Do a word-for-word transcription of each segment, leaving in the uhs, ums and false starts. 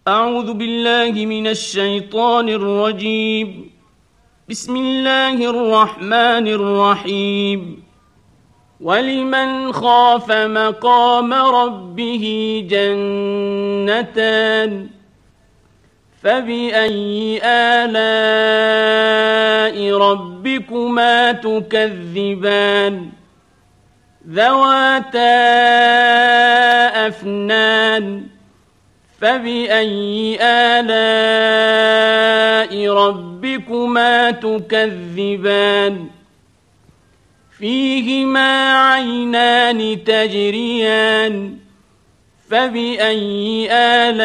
أعوذ بالله من الشيطان الرجيم. بسم الله الرحمن الرحيم. ولمن خاف مقام ربه جنتان فبأي آلاء ربكما تكذبان ذواتا أفنان فبأي آلاء ربكما تكذبان فيهما عينان تجريان فبأي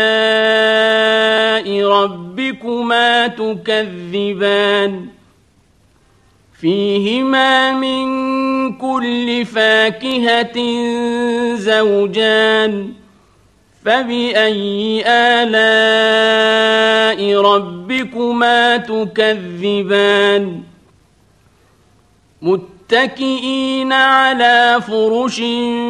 آلاء ربكما تكذبان فيهما من كل فاكهة زوجان فبأي آلاء ربكما تكذبان متكئين على فرش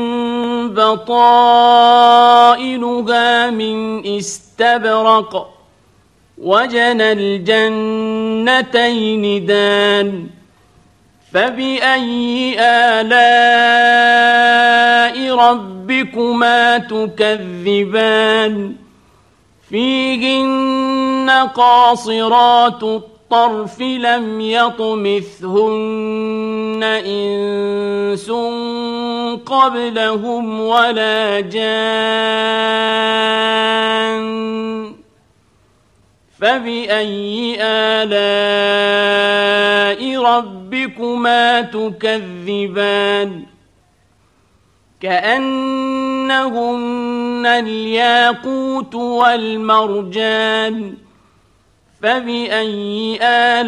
بطائنها من استبرق وجنى الجنتين دان فبأي آلاء ربكما تكذبان فيهن قاصرات الطرف لم يطمثهن إنس قبلهم ولا جان فبأي آلاء ربكما تكذبان كأنهن الياقوت والمرجان فبأي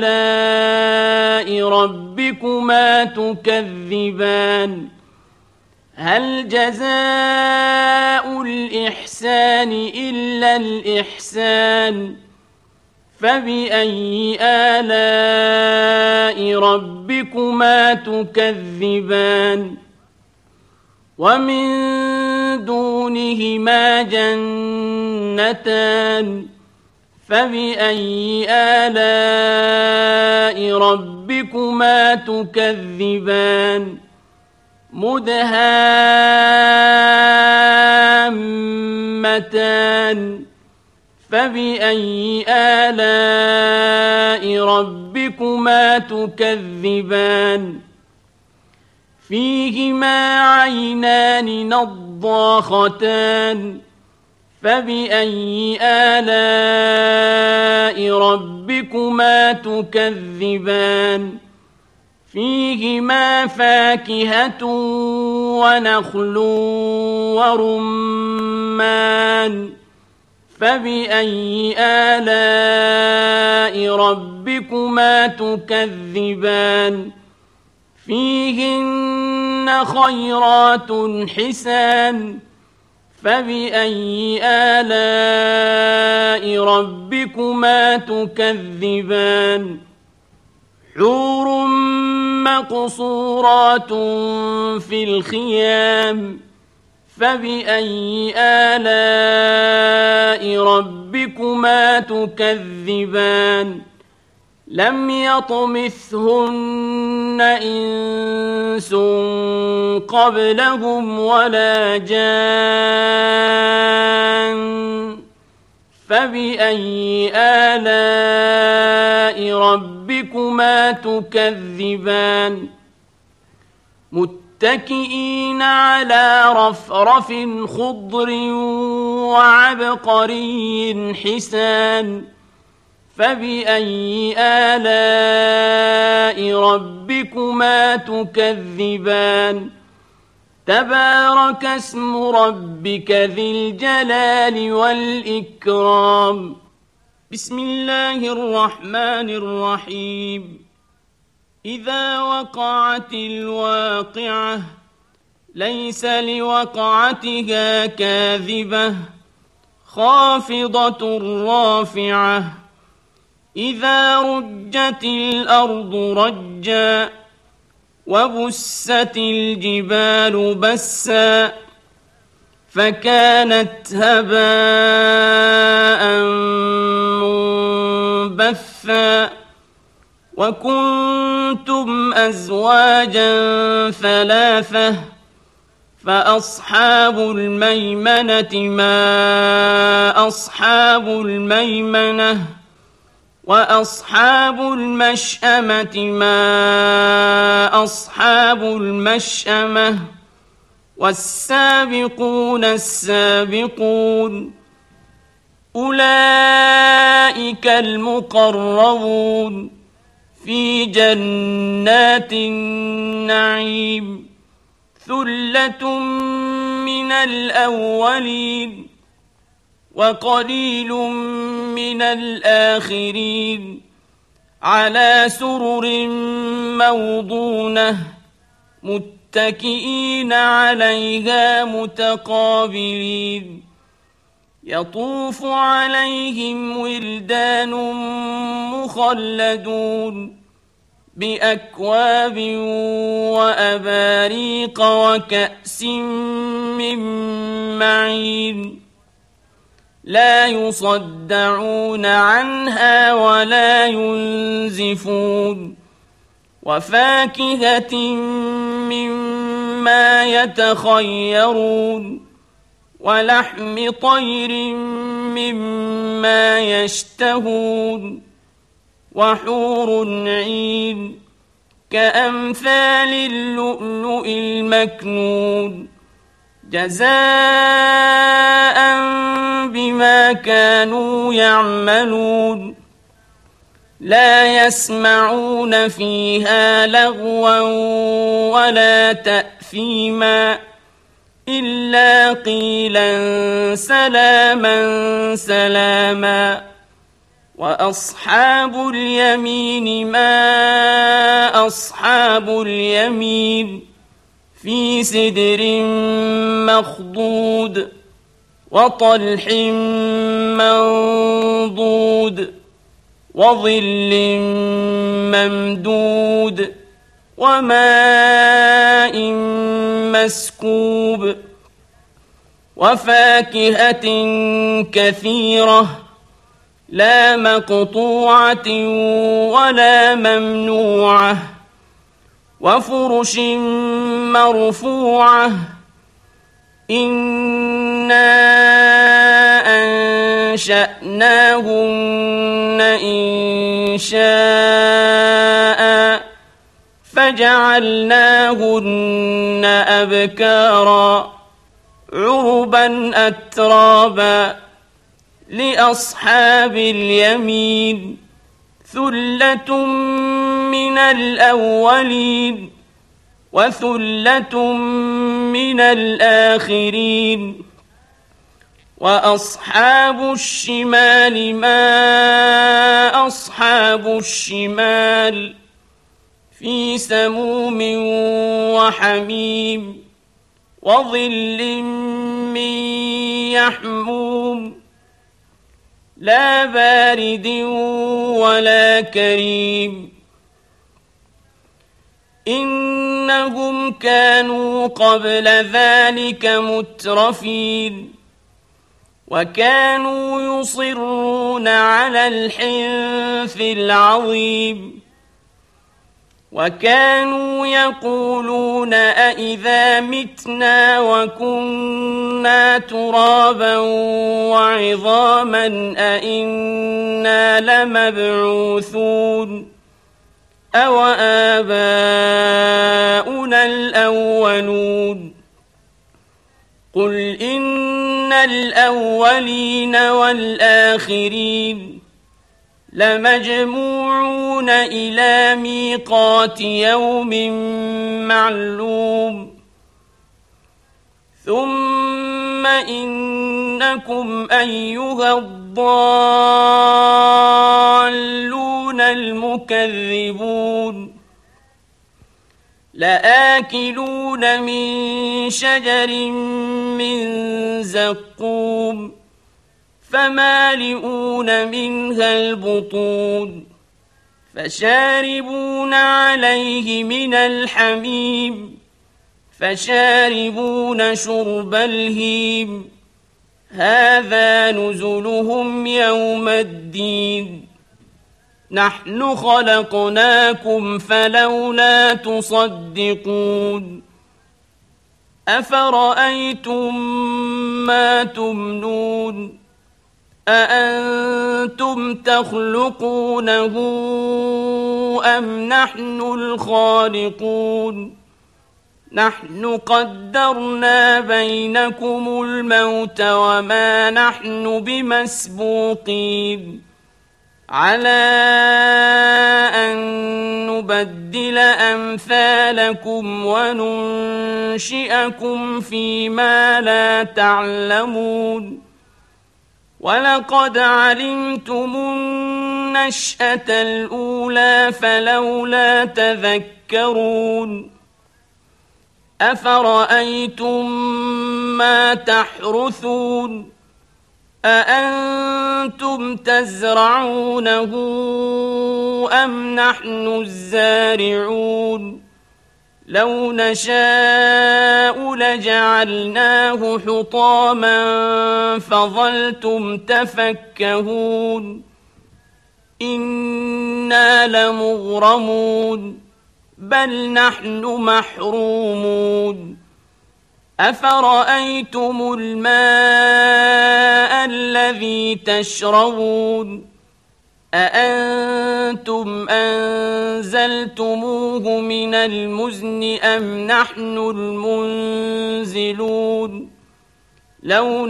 آلاء ربكما تكذبان هل جزاء الإحسان إلا الإحسان فبأي آلاء ربكما تكذبان ومن دونهما جنتان فبأي آلاء ربكما تكذبان مدهامتان فبأي آلاء ربكما تكذبان فيهما عينان نضاختان فبأي آلاء ربكما تكذبان فيهما فاكهة ونخل ورمان فبأي آلاء ربكما تكذبان فيهن خيرات حسان فبأي آلاء ربكما تكذبان حور مقصورات في الخيام فبأي آلاء ربكما تكذبان لم يطمثهن إنس قبلهم ولا جان فبأي آلاء ربكما تكذبان متكئين على رفرف خضر وعبقري حسان فبأي آلاء ربكما تكذبان تبارك اسم ربك ذي الجلال والإكرام بسم الله الرحمن الرحيم إذا وقعت الواقعة ليس لوقعتها كاذبة خافضة رافعة إذا رجت الأرض رجا وبست الجبال بسا فكانت هباء بثا وكنتم أزواجا ثلاثة فأصحاب الميمنة ما أصحاب الميمنة وأصحاب المشأمة ما أصحاب المشأمة والسابقون السابقون أولئك المقربون في جنات النعيم ثلة من الأولين وقليل من الآخرين على سرر موضونة متكئين عليها متقابلين يطوف عليهم ولدان مخلدون بأكواب وأباريق وكأس من معين لا يصدعون عنها ولا ينزفون وفاكهة مما يتخيرون ولحم طير مما يشتهون وحور عين كأمثال اللؤلؤ المكنون جزاء بما كانوا يعملون لا يسمعون فيها لغوا ولا تأثيما إلا قيلا سلاما سلاما وأصحاب اليمين ما أصحاب اليمين في سدر مخضود وطلح منضود وظل ممدود وماء مسكوب وفاكهة كثيرة لا مقطوعة ولا ممنوعة وفرش مرفوعة إنا أنشأناهن إنشاء فجعلناهن أبكارا عربا أترابا لأصحاب اليمين ثلة من الأولين وثلة من الآخرين وأصحاب الشمال ما أصحاب الشمال في سموم وحميم وظل من يحموم لا بارد ولا كريم إنهم كانوا قبل ذلك مترفين وكانوا يصرون على الحنث العظيم وكانوا يقولون أإذا متنا وكنا ترابا وعظاما أإنا لمبعوثون أو آباؤنا الأولون قل إن الأولين والآخرين لمجموعون إلى ميقات يوم معلوم ثم إنكم أيها الضالون المكذبون لآكلون من شجر من زقوم فمالئون منها البطون فشاربون عليه من الحميم فشاربون شرب الهيم هذا نزلهم يوم الدين نحن خلقناكم فلولا تصدقون أفرأيتم ما تمنون أأنتم تخلقونه أم نحن الخالقون نحن قدرنا بينكم الموت وما نحن بمسبوقين على أن نبدل أمثالكم وننشئكم فيما لا تعلمون ولقد علمتم النشأة الأولى فلولا تذكرون أفرأيتم ما تحرثون أأنتم تزرعونه أم نحن الزارعون لو نشاء لجعلناه حطاما فظلتم تفكهون إنا لمغرمون بل نحن محرومون أفرأيتم الماء الذي تشربون أأنتم أنزلتموه من المزن أم نحن المنزلون لو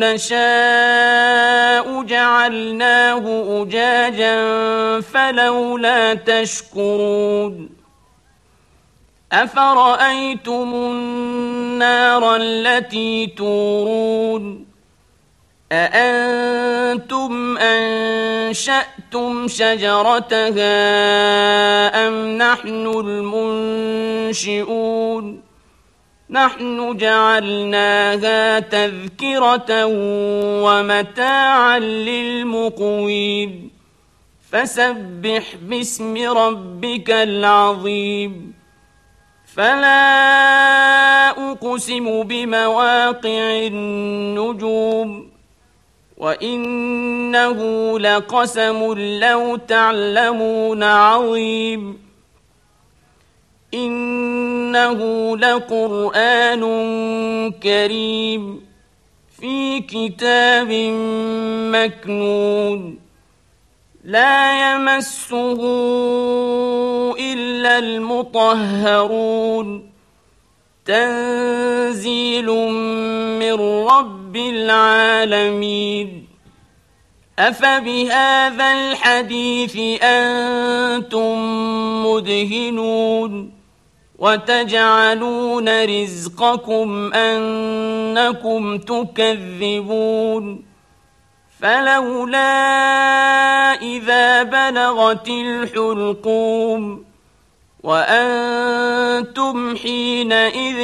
نشاء جعلناه أجاجا فلولا تشكرون أفرأيتم النار التي تورون أأنتم أنشأتم شجرتها أم نحن المنشئون نحن جعلناها تذكرة ومتاعا للمقوين فسبح باسم ربك العظيم فلا أقسم بمواقع النجوم وإنه لقسم لو تعلمون عظيم إنه لقرآن كريم في كتاب مكنون لا يمسه إلا المطهرون تنزيل من رب العالمين أفبهذا الحديث أنتم مدهنون وتجعلون رزقكم أنكم تكذبون فلولا إذا بلغت الحلقوم وأنتم حينئذ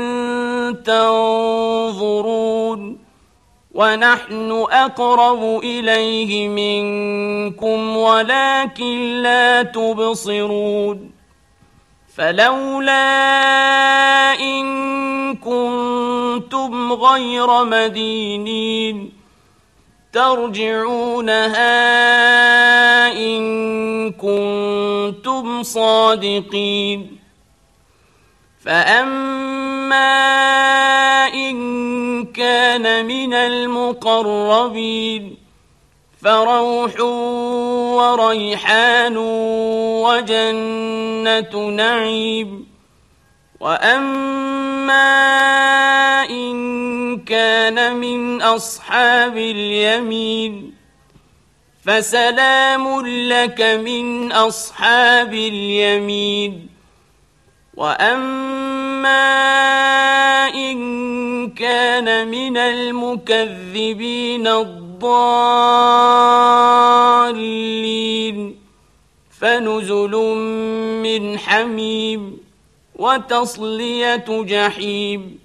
تنظرون ونحن أقرب إليه منكم ولكن لا تبصرون فلولا إن كنتم غير مدينين ترجعونها إن كنتم صادقين فأما إن كان من المقربين فروح وريحان وجنة نعيم وأما إن كان من أصحاب اليمين فسلام لك من أصحاب اليمين وأما إن كان من المكذبين الضالين فنزل من حميم وتصلية جحيم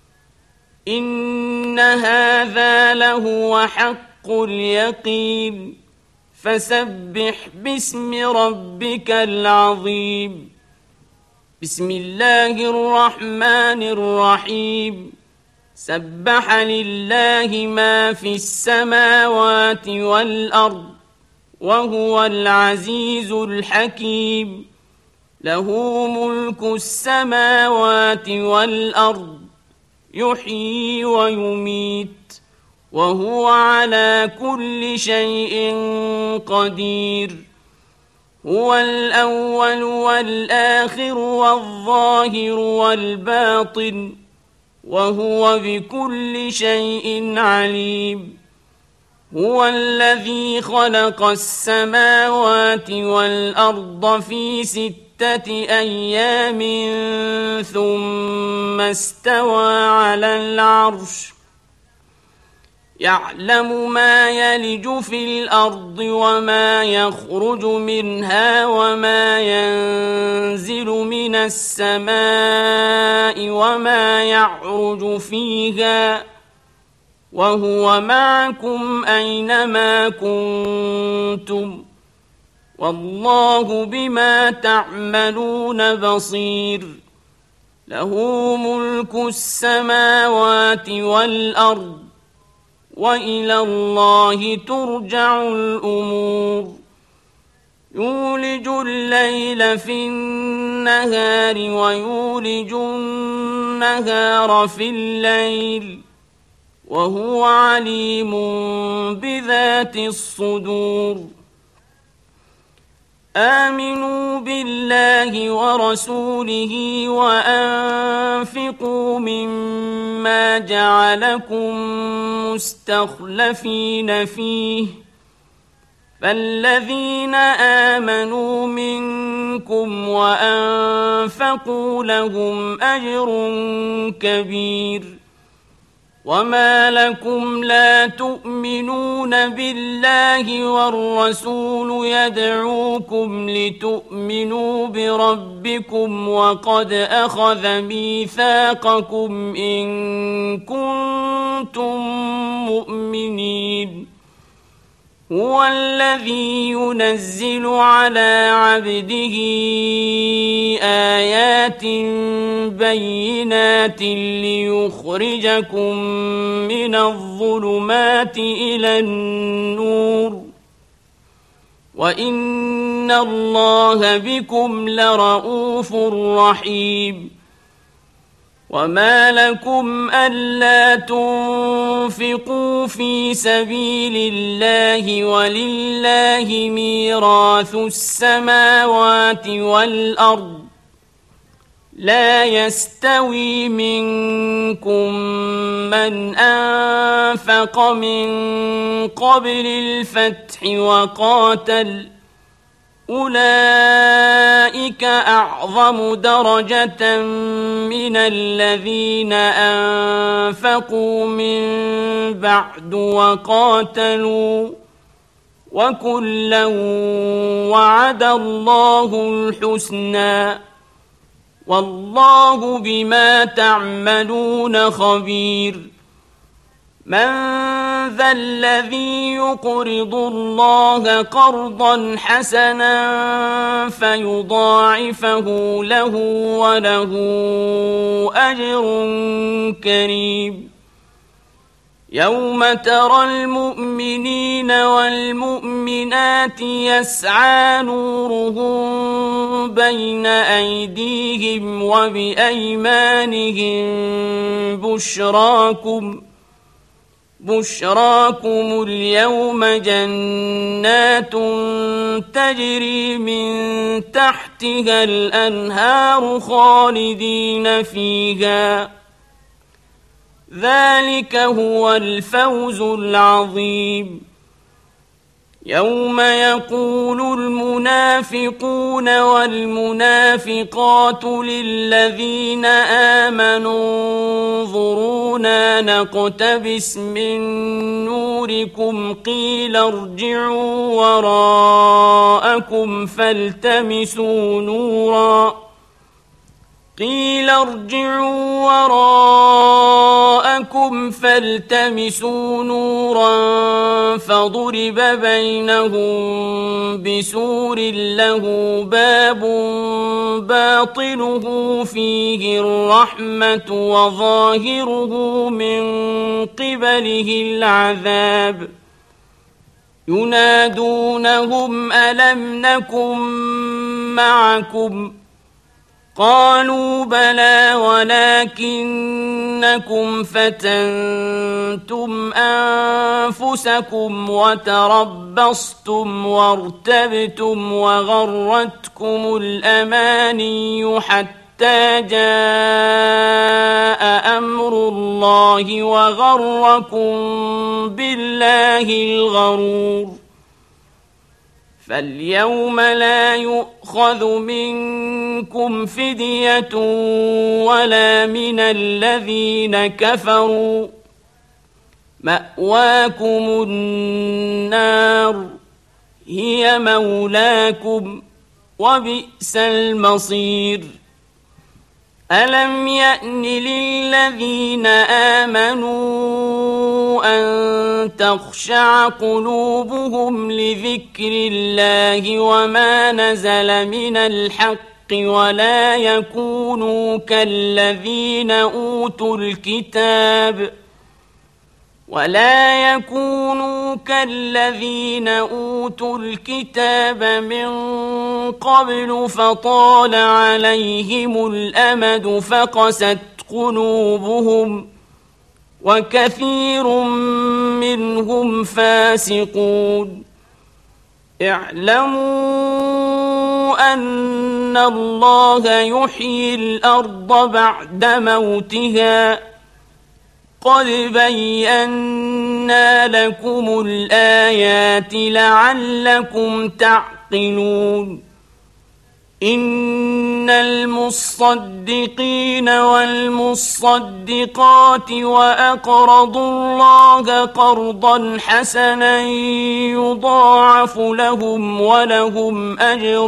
إن هذا لهو حق اليقين فسبح باسم ربك العظيم بسم الله الرحمن الرحيم سبح لله ما في السماوات والأرض وهو العزيز الحكيم له ملك السماوات والأرض يحيي ويميت وهو على كل شيء قدير هو الأول والآخر والظاهر والباطن وهو بكل شيء عليم هو الذي خلق السماوات والأرض في ستة أيام ثم استوى على العرش يعلم ما يلج في الأرض وما يخرج منها وما ينزل من السماء وما يعرج فيها وهو معكم أينما كنتم والله بما تعملون بصير له ملك السماوات والأرض وإلى الله ترجع الأمور يولج الليل في النهار ويولج النهار في الليل وهو عليم بذات الصدور آمنوا بالله ورسوله وأنفقوا مما جعلكم مستخلفين فيه فالذين آمنوا منكم وأنفقوا لهم أجر كبير وما لكم لا تؤمنون بالله والرسول يدعوكم لتؤمنوا بربكم وقد أخذ ميثاقكم إن كنتم مؤمنين هو الذي ينزل على عبده آيات بينات ليخرجكم من الظلمات إلى النور وإن الله بكم لرءوف رحيم وما لكم ألا تنفقوا في سبيل الله ولله ميراث السماوات والأرض لا يستوي منكم من أنفق من قبل الفتح وقاتل أولئك أعظم درجة من الذين أنفقوا من بعد وقاتلوا وكلا وعد الله الحسنى والله بما تعملون خبير من ذا الذي يقرض الله قرضا حسنا فيضاعفه له وله أجر كريم يوم ترى المؤمنين والمؤمنات يسعى نورهم بين أيديهم وبأيمانهم بشراكم بشراكم اليوم جنات تجري من تحتها الأنهار خالدين فيها ذلك هو الفوز العظيم يوم يقول المنافقون والمنافقات للذين آمنوا انظرونا نقتبس من نوركم قيل ارجعوا وراءكم فالتمسوا نورا قيل ارجعوا وراءكم فالتمسوا نورا فضرب بينهم بسور له باب باطنه فيه الرحمة وظاهره من قبله العذاب ينادونهم ألم نكن معكم قالوا بلى ولكنكم فتنتم أنفسكم وتربصتم وارتبتم وغرتكم الأماني حتى جاء أمر الله وغركم بالله الغرور فاليوم لا يؤخذ منكم فدية ولا من الذين كفروا مأواكم النار هي مولاكم وبئس المصير ألم يأن للذين آمنوا أن تخشع قلوبهم لذكر الله وما نزل من الحق ولا يكونوا كالذين أوتوا الكتاب ولا يكونوا كالذين أوتوا الكتاب من قبل فطال عليهم الأمد فقست قلوبهم وكثير منهم فاسقون اعلموا أن الله يحيي الأرض بعد موتها قد بينا لكم الآيات لعلكم تعقلون إن المصدقين والمصدقات وأقرضوا الله قرضا حسنا يضاعف لهم ولهم أجر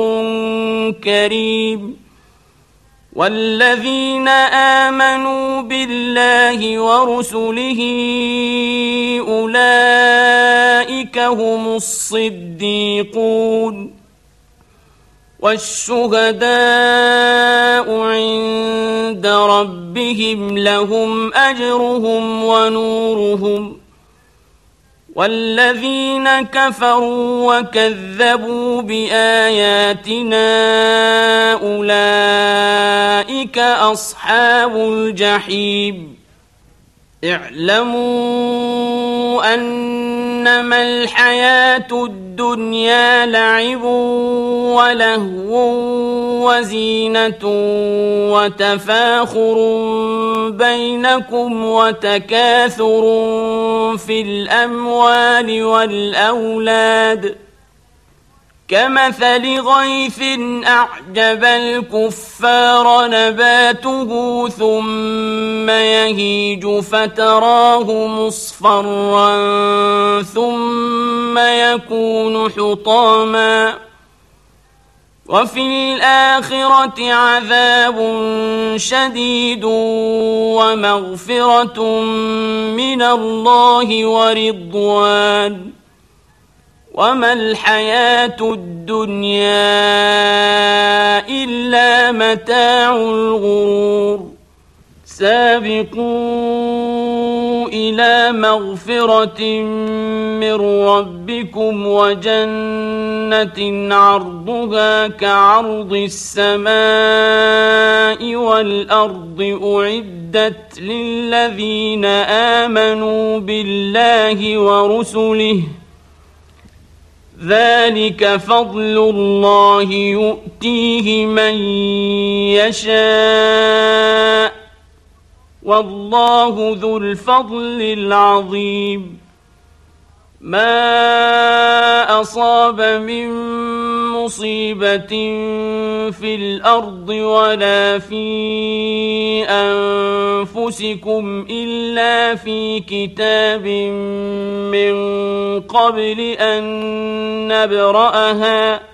كريم والذين آمنوا بالله ورسله أولئك هم الصديقون والشهداء عند ربهم لهم أجرهم ونورهم والذين كفروا وكذبوا بآياتنا أولئك أصحاب الجحيم اعلموا أنما الحياة الدنيا لعب ولهو وزينة وتفاخر بينكم وتكاثر في الأموال والأولاد كمثل غيث أعجب الكفار نباته ثم يهيج فتراه مصفرا ثم يكون حطاما وفي الآخرة عذاب شديد ومغفرة من الله ورضوان وما الحياة الدنيا إلا متاع الغرور سابقوا إلى مغفرة من ربكم وجنة عرضها كعرض السماء والأرض أعدت للذين آمنوا بالله ورسله ذلك فضل الله يؤتيه من يشاء والله ذو الفضل العظيم ما أصاب من مصيبة في الأرض ولا في أنفسكم إلا في كتاب من قبل أن نبرأها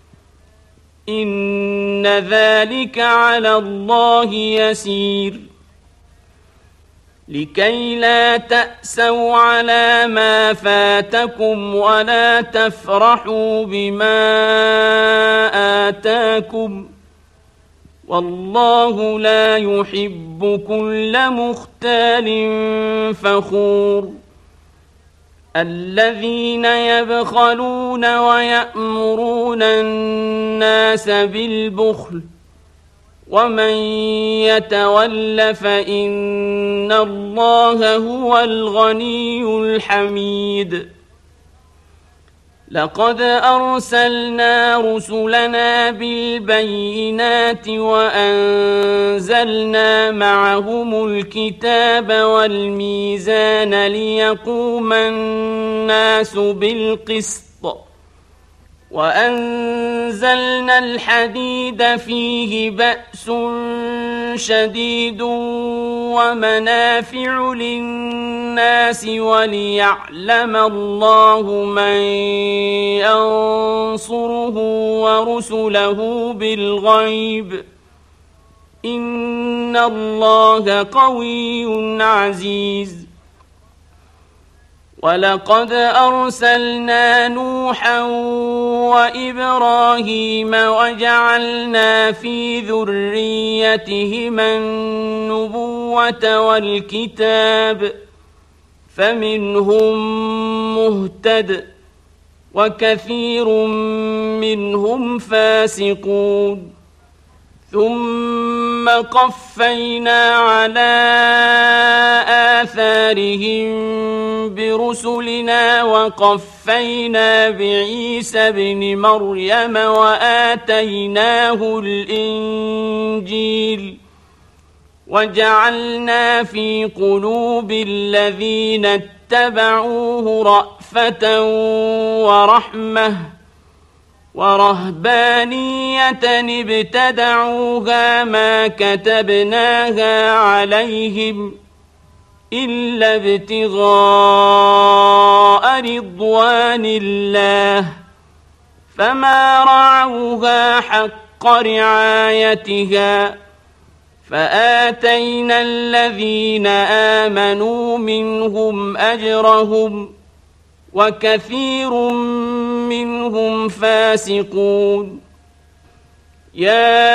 إن ذلك على الله يسير لكي لا تأسوا على ما فاتكم ولا تفرحوا بما آتاكم والله لا يحب كل مختال فخور الذين يبخلون ويأمرون الناس بالبخل ومن يتول فإن الله هو الغني الحميد لقد أرسلنا رسلنا بالبينات وأنزلنا معهم الكتاب والميزان ليقوم الناس بالقسط وأنزلنا الحديد فيه بأس شديد ومنافع للناس وليعلم الله من ينصره ورسله بالغيب إن الله قوي عزيز ولقد أرسلنا نوحا وإبراهيم وجعلنا في ذريتهما النبوة والكتاب فمنهم مهتد وكثير منهم فاسقون ثم قفينا على آثارهم برسلنا وقفينا بعيسى ابن مريم وآتيناه الإنجيل وجعلنا في قلوب الذين اتبعوه رأفة ورحمة ورهبانية ابتدعوها ما كتبناها عليهم إلا ابتغاء رضوان الله فما رعوها حق رعايتها فآتينا الذين آمنوا منهم أجرهم وكثير منهم فاسقون يا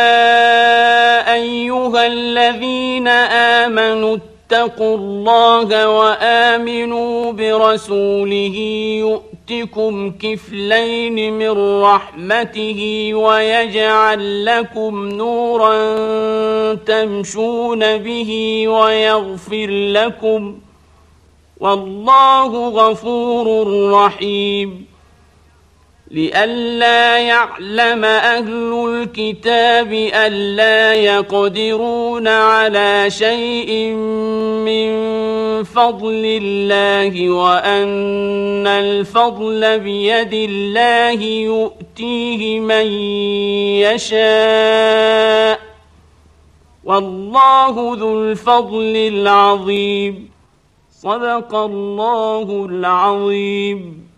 أيها الذين آمنوا اتقوا الله وآمنوا برسوله يؤتكم كفلين من رحمته ويجعل لكم نورا تمشون به ويغفر لكم والله غفور رحيم لئلا يعلم أهل الكتاب ألا يقدرون على شيء من فضل الله وأن الفضل بيد الله يؤتيه من يشاء والله ذو الفضل العظيم صدق الله العظيم.